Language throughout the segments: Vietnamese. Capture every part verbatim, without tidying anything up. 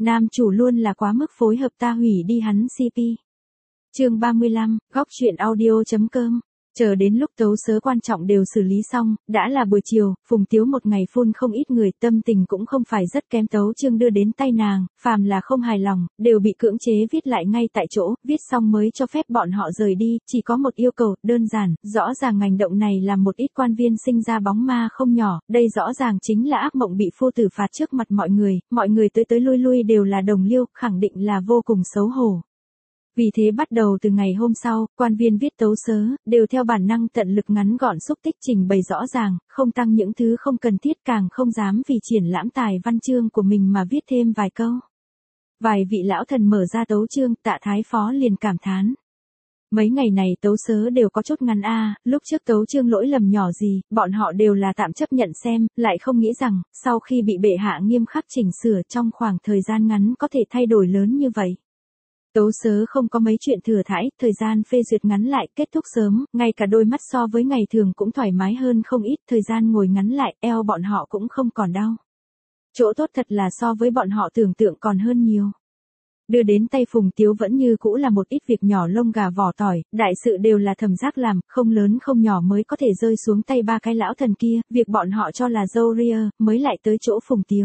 Nam chủ luôn là quá mức phối hợp ta hủy đi hắn xê pê. Chương ba mươi lăm, góc truyện audio chấm com. Chờ đến lúc tấu sớ quan trọng đều xử lý xong, đã là buổi chiều, Phùng Tiếu một ngày phun không ít người, tâm tình cũng không phải rất kém, tấu chương đưa đến tay nàng, phàm là không hài lòng, đều bị cưỡng chế viết lại ngay tại chỗ, viết xong mới cho phép bọn họ rời đi, chỉ có một yêu cầu, đơn giản, rõ ràng hành động này làm một ít quan viên sinh ra bóng ma không nhỏ, đây rõ ràng chính là ác mộng bị phu tử phạt trước mặt mọi người, mọi người tới tới lui lui đều là đồng liêu, khẳng định là vô cùng xấu hổ. Vì thế bắt đầu từ ngày hôm sau, quan viên viết tấu sớ, đều theo bản năng tận lực ngắn gọn xúc tích trình bày rõ ràng, không tăng những thứ không cần thiết, càng không dám vì triển lãm tài văn chương của mình mà viết thêm vài câu. Vài vị lão thần mở ra tấu chương, Tạ Thái Phó liền cảm thán. Mấy ngày này tấu sớ đều có chút ngắn a, lúc trước tấu chương lỗi lầm nhỏ gì, bọn họ đều là tạm chấp nhận xem, lại không nghĩ rằng, sau khi bị bệ hạ nghiêm khắc chỉnh sửa trong khoảng thời gian ngắn có thể thay đổi lớn như vậy. Tấu sớ không có mấy chuyện thừa thãi, thời gian phê duyệt ngắn lại, kết thúc sớm, ngay cả đôi mắt so với ngày thường cũng thoải mái hơn không ít, thời gian ngồi ngắn lại, eo bọn họ cũng không còn đau. Chỗ tốt thật là so với bọn họ tưởng tượng còn hơn nhiều. Đưa đến tay Phùng Tiếu vẫn như cũ là một ít việc nhỏ lông gà vỏ tỏi, đại sự đều là Thẩm Giác làm, không lớn không nhỏ mới có thể rơi xuống tay ba cái lão thần kia, việc bọn họ cho là dâu ria, mới lại tới chỗ Phùng Tiếu.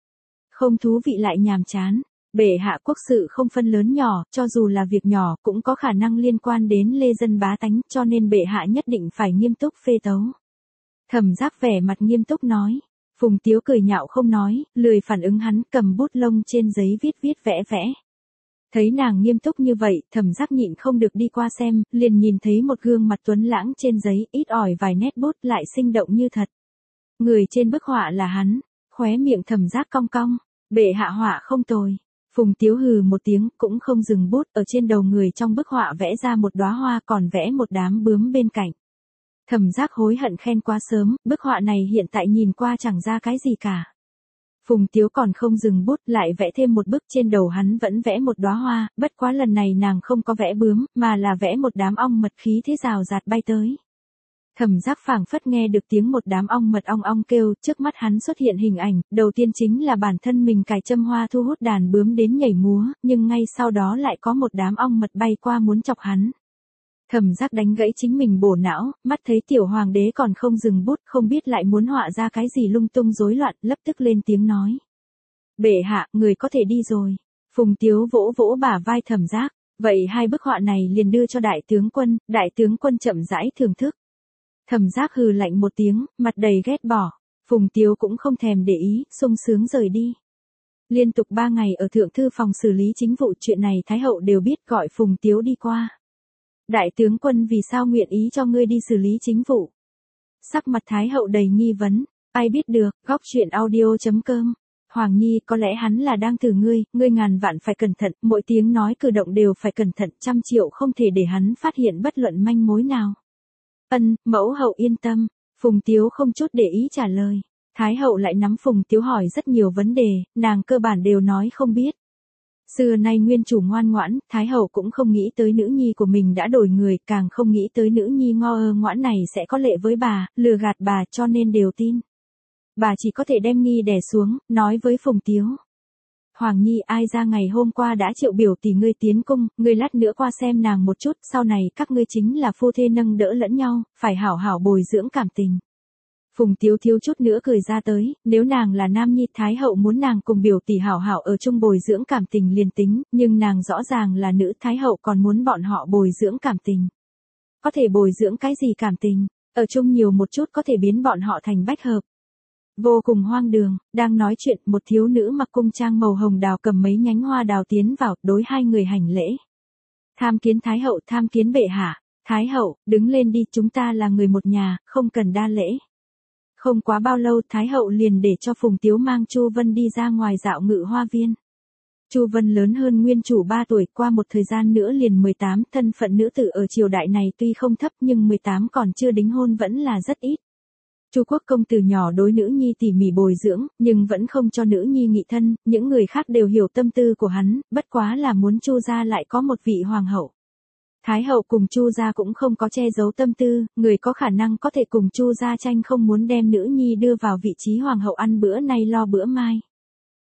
Không thú vị lại nhàm chán. Bệ hạ quốc sự không phân lớn nhỏ, cho dù là việc nhỏ cũng có khả năng liên quan đến lê dân bá tánh, cho nên bệ hạ nhất định phải nghiêm túc phê tấu. Thẩm Giác vẻ mặt nghiêm túc nói. Phùng Tiếu cười nhạo không nói, lười phản ứng, hắn cầm bút lông trên giấy viết viết vẽ vẽ. Thấy nàng nghiêm túc như vậy, Thẩm Giác nhịn không được đi qua xem, liền nhìn thấy một gương mặt tuấn lãng trên giấy, ít ỏi vài nét bút lại sinh động như thật. Người trên bức họa là hắn, khóe miệng Thẩm Giác cong cong, bệ hạ họa không tồi. Phùng Tiếu hừ một tiếng, cũng không dừng bút, ở trên đầu người trong bức họa vẽ ra một đóa hoa, còn vẽ một đám bướm bên cạnh. Thẩm Giác hối hận khen quá sớm, bức họa này hiện tại nhìn qua chẳng ra cái gì cả. Phùng Tiếu còn không dừng bút, lại vẽ thêm một bức, trên đầu hắn vẫn vẽ một đóa hoa, bất quá lần này nàng không có vẽ bướm, mà là vẽ một đám ong mật khí thế rào rạt bay tới. Thẩm Giác phảng phất nghe được tiếng một đám ong mật ong ong kêu, trước mắt hắn xuất hiện hình ảnh, đầu tiên chính là bản thân mình cài châm hoa thu hút đàn bướm đến nhảy múa, nhưng ngay sau đó lại có một đám ong mật bay qua muốn chọc hắn. Thẩm Giác đánh gãy chính mình bổ não, mắt thấy tiểu hoàng đế còn không dừng bút, không biết lại muốn họa ra cái gì lung tung rối loạn, lập tức lên tiếng nói. Bệ hạ, người có thể đi rồi. Phùng Tiếu vỗ vỗ bả vai Thẩm Giác, vậy hai bức họa này liền đưa cho đại tướng quân, đại tướng quân chậm rãi thưởng thức. Thẩm Giác hừ lạnh một tiếng, mặt đầy ghét bỏ. Phùng Tiếu cũng không thèm để ý, sung sướng rời đi. Liên tục ba ngày ở thượng thư phòng xử lý chính vụ, chuyện này Thái hậu đều biết, gọi Phùng Tiếu đi qua. Đại tướng quân vì sao nguyện ý cho ngươi đi xử lý chính vụ? Sắc mặt Thái hậu đầy nghi vấn, ai biết được, góc truyện audio chấm com. Hoàng Nhi, có lẽ hắn là đang thử ngươi, ngươi ngàn vạn phải cẩn thận, mỗi tiếng nói cử động đều phải cẩn thận, trăm triệu không thể để hắn phát hiện bất luận manh mối nào. Ân, mẫu hậu yên tâm. Phùng Tiếu không chút để ý trả lời. Thái hậu lại nắm Phùng Tiếu hỏi rất nhiều vấn đề, nàng cơ bản đều nói không biết. Xưa nay nguyên chủ ngoan ngoãn, Thái hậu cũng không nghĩ tới nữ nhi của mình đã đổi người, càng không nghĩ tới nữ nhi ngo ơ ngoãn này sẽ có lệ với bà, lừa gạt bà, cho nên đều tin. Bà chỉ có thể đem nghi đè xuống, nói với Phùng Tiếu. Hoàng Nhi, ai ra ngày hôm qua đã triệu biểu tỷ ngươi tiến cung, ngươi lát nữa qua xem nàng một chút, sau này các ngươi chính là phu thê nâng đỡ lẫn nhau, phải hảo hảo bồi dưỡng cảm tình. Phùng Tiếu thiếu chút nữa cười ra tới, nếu nàng là nam nhi, Thái hậu muốn nàng cùng biểu tỷ hảo hảo ở chung bồi dưỡng cảm tình liền tính, nhưng nàng rõ ràng là nữ, Thái hậu còn muốn bọn họ bồi dưỡng cảm tình. Có thể bồi dưỡng cái gì cảm tình, ở chung nhiều một chút có thể biến bọn họ thành bách hợp. Vô cùng hoang đường, đang nói chuyện, một thiếu nữ mặc cung trang màu hồng đào cầm mấy nhánh hoa đào tiến vào, đối hai người hành lễ. Tham kiến Thái hậu, tham kiến bệ hạ. Thái hậu, đứng lên đi, chúng ta là người một nhà, không cần đa lễ. Không quá bao lâu, Thái hậu liền để cho Phùng Tiếu mang Chu Vân đi ra ngoài dạo ngự hoa viên. Chu Vân lớn hơn nguyên chủ ba tuổi, qua một thời gian nữa liền mười tám, thân phận nữ tử ở triều đại này tuy không thấp nhưng mười tám còn chưa đính hôn vẫn là rất ít. Chu Quốc công từ nhỏ đối nữ nhi tỉ mỉ bồi dưỡng, nhưng vẫn không cho nữ nhi nghị thân, những người khác đều hiểu tâm tư của hắn, bất quá là muốn Chu gia lại có một vị hoàng hậu. Thái hậu cùng Chu gia cũng không có che giấu tâm tư, người có khả năng có thể cùng Chu gia tranh không muốn đem nữ nhi đưa vào vị trí hoàng hậu ăn bữa nay lo bữa mai.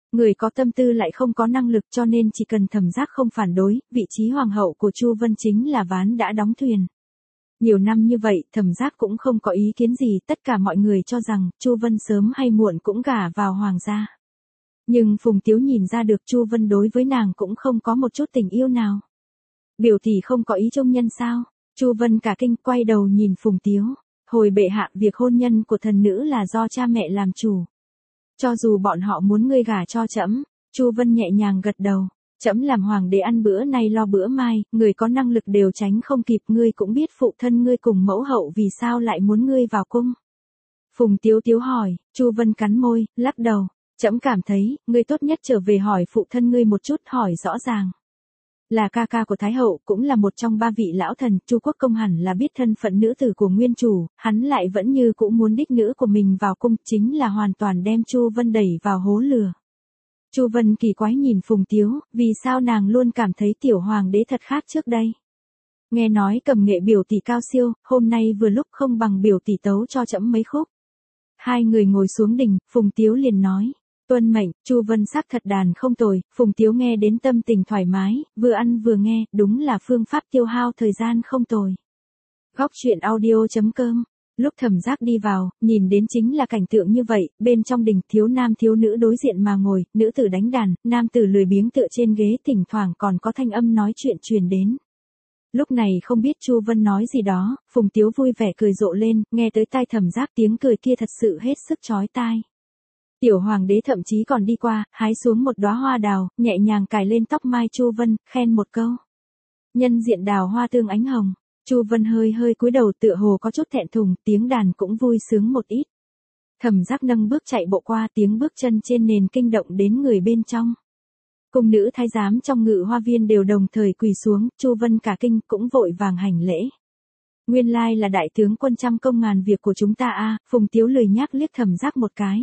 Người có tâm tư lại không có năng lực cho nên chỉ cần Thẩm Giác không phản đối, vị trí hoàng hậu của Chu Vân chính là ván đã đóng thuyền. Nhiều năm như vậy, Thẩm Giác cũng không có ý kiến gì, tất cả mọi người cho rằng, Chu Vân sớm hay muộn cũng gả vào hoàng gia. Nhưng Phùng Tiếu nhìn ra được Chu Vân đối với nàng cũng không có một chút tình yêu nào. Biểu tỷ không có ý trung nhân sao? Chu Vân cả kinh quay đầu nhìn Phùng Tiếu. Hồi bệ hạ, việc hôn nhân của thần nữ là do cha mẹ làm chủ. Cho dù bọn họ muốn ngươi gả cho trẫm, Chu Vân nhẹ nhàng gật đầu. Trẫm làm hoàng đế ăn bữa nay lo bữa mai, người có năng lực đều tránh không kịp, ngươi cũng biết phụ thân ngươi cùng mẫu hậu vì sao lại muốn ngươi vào cung. Phùng Tiếu Tiếu hỏi, Chu Vân cắn môi, lắc đầu. Trẫm cảm thấy, ngươi tốt nhất trở về hỏi phụ thân ngươi một chút, hỏi rõ ràng. Là ca ca của Thái hậu, cũng là một trong ba vị lão thần, Chu Quốc Công hẳn là biết thân phận nữ tử của nguyên chủ, hắn lại vẫn như cũng muốn đích nữ của mình vào cung, chính là hoàn toàn đem Chu Vân đẩy vào hố lừa. Chu Vân kỳ quái nhìn Phùng Tiếu, vì sao nàng luôn cảm thấy tiểu hoàng đế thật khác trước đây. Nghe nói cầm nghệ biểu tỷ cao siêu, hôm nay vừa lúc không bằng biểu tỷ tấu cho trẫm mấy khúc. Hai người ngồi xuống đình, Phùng Tiếu liền nói. Tuân mệnh, Chu Vân sắc thật đàn không tồi, Phùng Tiếu nghe đến tâm tình thoải mái, vừa ăn vừa nghe, đúng là phương pháp tiêu hao thời gian không tồi. Góc truyện audio chấm com. Lúc Thẩm Giác đi vào, nhìn đến chính là cảnh tượng như vậy, bên trong đình thiếu nam thiếu nữ đối diện mà ngồi, nữ tử đánh đàn, nam tử lười biếng tựa trên ghế, thỉnh thoảng còn có thanh âm nói chuyện truyền đến. Lúc này không biết Chu Vân nói gì đó, Phùng Tiếu vui vẻ cười rộ lên, nghe tới tai Thẩm Giác tiếng cười kia thật sự hết sức chói tai. Tiểu hoàng đế thậm chí còn đi qua, hái xuống một đóa hoa đào, nhẹ nhàng cài lên tóc mai Chu Vân, khen một câu. Nhân diện đào hoa tương ánh hồng. Chu Vân hơi hơi cúi đầu tựa hồ có chút thẹn thùng, tiếng đàn cũng vui sướng một ít. Thẩm Giác nâng bước chạy bộ qua, tiếng bước chân trên nền kinh động đến người bên trong. Cung nữ thái giám trong ngự hoa viên đều đồng thời quỳ xuống, Chu Vân cả kinh cũng vội vàng hành lễ. Nguyên lai là đại tướng quân trăm công ngàn việc của chúng ta a. Phùng Tiếu lười nhác liếc Thẩm Giác một cái.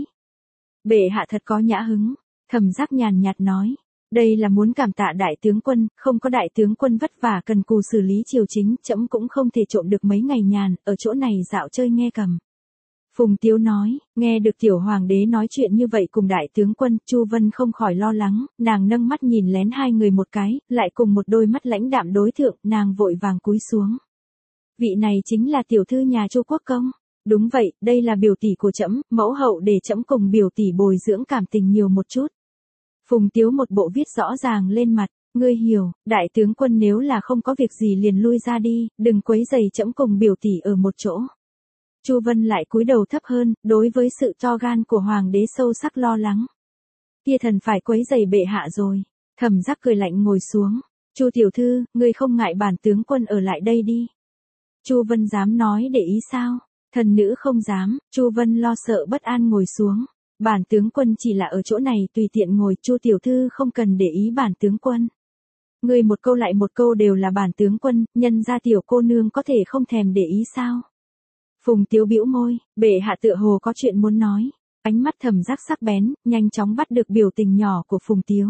Bệ hạ thật có nhã hứng, Thẩm Giác nhàn nhạt nói. Đây là muốn cảm tạ đại tướng quân, không có đại tướng quân vất vả cần cù xử lý triều chính, trẫm cũng không thể trộm được mấy ngày nhàn, ở chỗ này dạo chơi nghe cầm. Phùng Tiếu nói, nghe được tiểu hoàng đế nói chuyện như vậy cùng đại tướng quân, Chu Vân không khỏi lo lắng, nàng nâng mắt nhìn lén hai người một cái, lại cùng một đôi mắt lãnh đạm đối thượng, nàng vội vàng cúi xuống. Vị này chính là tiểu thư nhà Chu Quốc Công. Đúng vậy, đây là biểu tỷ của trẫm, mẫu hậu để trẫm cùng biểu tỷ bồi dưỡng cảm tình nhiều một chút. Phùng Tiếu một bộ viết rõ ràng lên mặt, ngươi hiểu, đại tướng quân nếu là không có việc gì liền lui ra đi, đừng quấy rầy trẫm cùng biểu tỷ ở một chỗ. Chu Vân lại cúi đầu thấp hơn, đối với sự to gan của hoàng đế sâu sắc lo lắng. Kia thần phải quấy rầy bệ hạ rồi. Thẩm Giác cười lạnh ngồi xuống. Chu tiểu thư, ngươi không ngại bản tướng quân ở lại đây đi. Chu Vân dám nói để ý sao? Thần nữ không dám. Chu Vân lo sợ bất an ngồi xuống. Bản tướng quân chỉ là ở chỗ này tùy tiện ngồi, Chu tiểu thư không cần để ý bản tướng quân. Ngươi một câu lại một câu đều là bản tướng quân, nhân ra tiểu cô nương có thể không thèm để ý sao? Phùng Tiếu bĩu môi, bệ hạ tựa hồ có chuyện muốn nói. Ánh mắt Thẩm Giác sắc bén, nhanh chóng bắt được biểu tình nhỏ của Phùng Tiếu.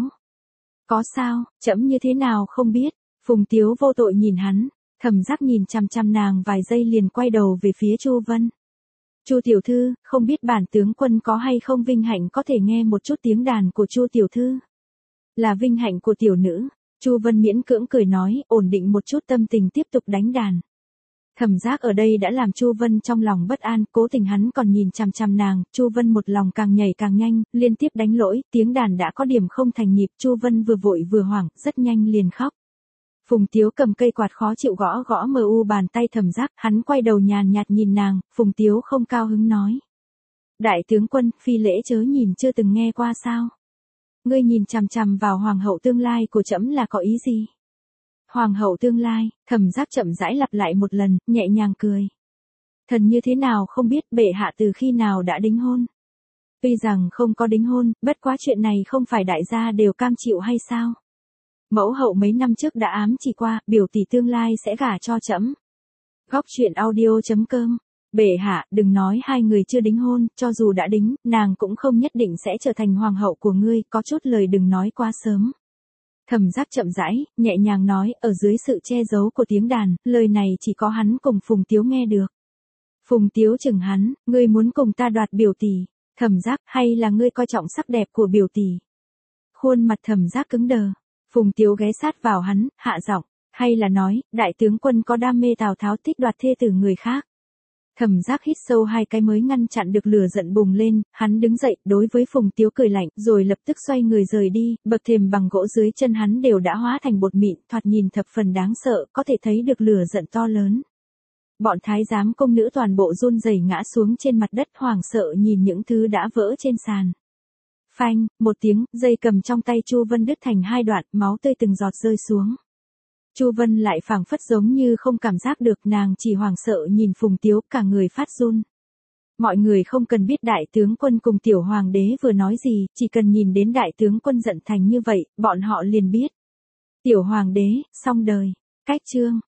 Có sao, trẫm như thế nào không biết. Phùng Tiếu vô tội nhìn hắn. Thẩm Giác nhìn chằm chằm nàng vài giây liền quay đầu về phía Chu Vân. Chu tiểu thư, không biết bản tướng quân có hay không vinh hạnh có thể nghe một chút tiếng đàn của Chu tiểu thư. Là vinh hạnh của tiểu nữ. Chu Vân miễn cưỡng cười nói, ổn định một chút tâm tình tiếp tục đánh đàn. Thẩm Giác ở đây đã làm Chu Vân trong lòng bất an, cố tình hắn còn nhìn chằm chằm nàng, Chu Vân một lòng càng nhảy càng nhanh, liên tiếp đánh lỗi, tiếng đàn đã có điểm không thành nhịp, Chu Vân vừa vội vừa hoảng, rất nhanh liền khóc. Phùng Tiếu cầm cây quạt khó chịu gõ gõ mờ u bàn tay Thẩm Giác, hắn quay đầu nhàn nhạt nhìn nàng, Phùng Tiếu không cao hứng nói. Đại tướng quân, phi lễ chớ nhìn chưa từng nghe qua sao? Ngươi nhìn chằm chằm vào hoàng hậu tương lai của trẫm là có ý gì? Hoàng hậu tương lai, Thẩm Giác chậm rãi lặp lại một lần, nhẹ nhàng cười. Thần như thế nào không biết bệ hạ từ khi nào đã đính hôn? Tuy rằng không có đính hôn, bất quá chuyện này không phải đại gia đều cam chịu hay sao? Mẫu hậu mấy năm trước đã ám chỉ qua, biểu tỷ tương lai sẽ gả cho trẫm. Góc truyện audio chấm com. Bệ hạ, đừng nói hai người chưa đính hôn, cho dù đã đính, nàng cũng không nhất định sẽ trở thành hoàng hậu của ngươi, có chút lời đừng nói quá sớm. Thẩm Giác chậm rãi, nhẹ nhàng nói, ở dưới sự che giấu của tiếng đàn, lời này chỉ có hắn cùng Phùng Tiếu nghe được. Phùng Tiếu chừng hắn, ngươi muốn cùng ta đoạt biểu tỷ. Thẩm Giác, hay là ngươi coi trọng sắc đẹp của biểu tỷ? Khuôn mặt Thẩm Giác cứng đờ. Phùng Tiếu ghé sát vào hắn, hạ giọng, hay là nói, đại tướng quân có đam mê Tào Tháo thích đoạt thê tử người khác. Thẩm Giác hít sâu hai cái mới ngăn chặn được lửa giận bùng lên, hắn đứng dậy, đối với Phùng Tiếu cười lạnh, rồi lập tức xoay người rời đi, bậc thềm bằng gỗ dưới chân hắn đều đã hóa thành bột mịn, thoạt nhìn thập phần đáng sợ, có thể thấy được lửa giận to lớn. Bọn thái giám công nữ toàn bộ run rẩy ngã xuống trên mặt đất hoảng sợ nhìn những thứ đã vỡ trên sàn. Phanh, một tiếng, dây cầm trong tay Chu Vân đứt thành hai đoạn, máu tươi từng giọt rơi xuống. Chu Vân lại phảng phất giống như không cảm giác được, nàng chỉ hoảng sợ nhìn Phùng Tiếu, cả người phát run. Mọi người không cần biết đại tướng quân cùng tiểu hoàng đế vừa nói gì, chỉ cần nhìn đến đại tướng quân giận thành như vậy, bọn họ liền biết. Tiểu hoàng đế, xong đời. Cách chương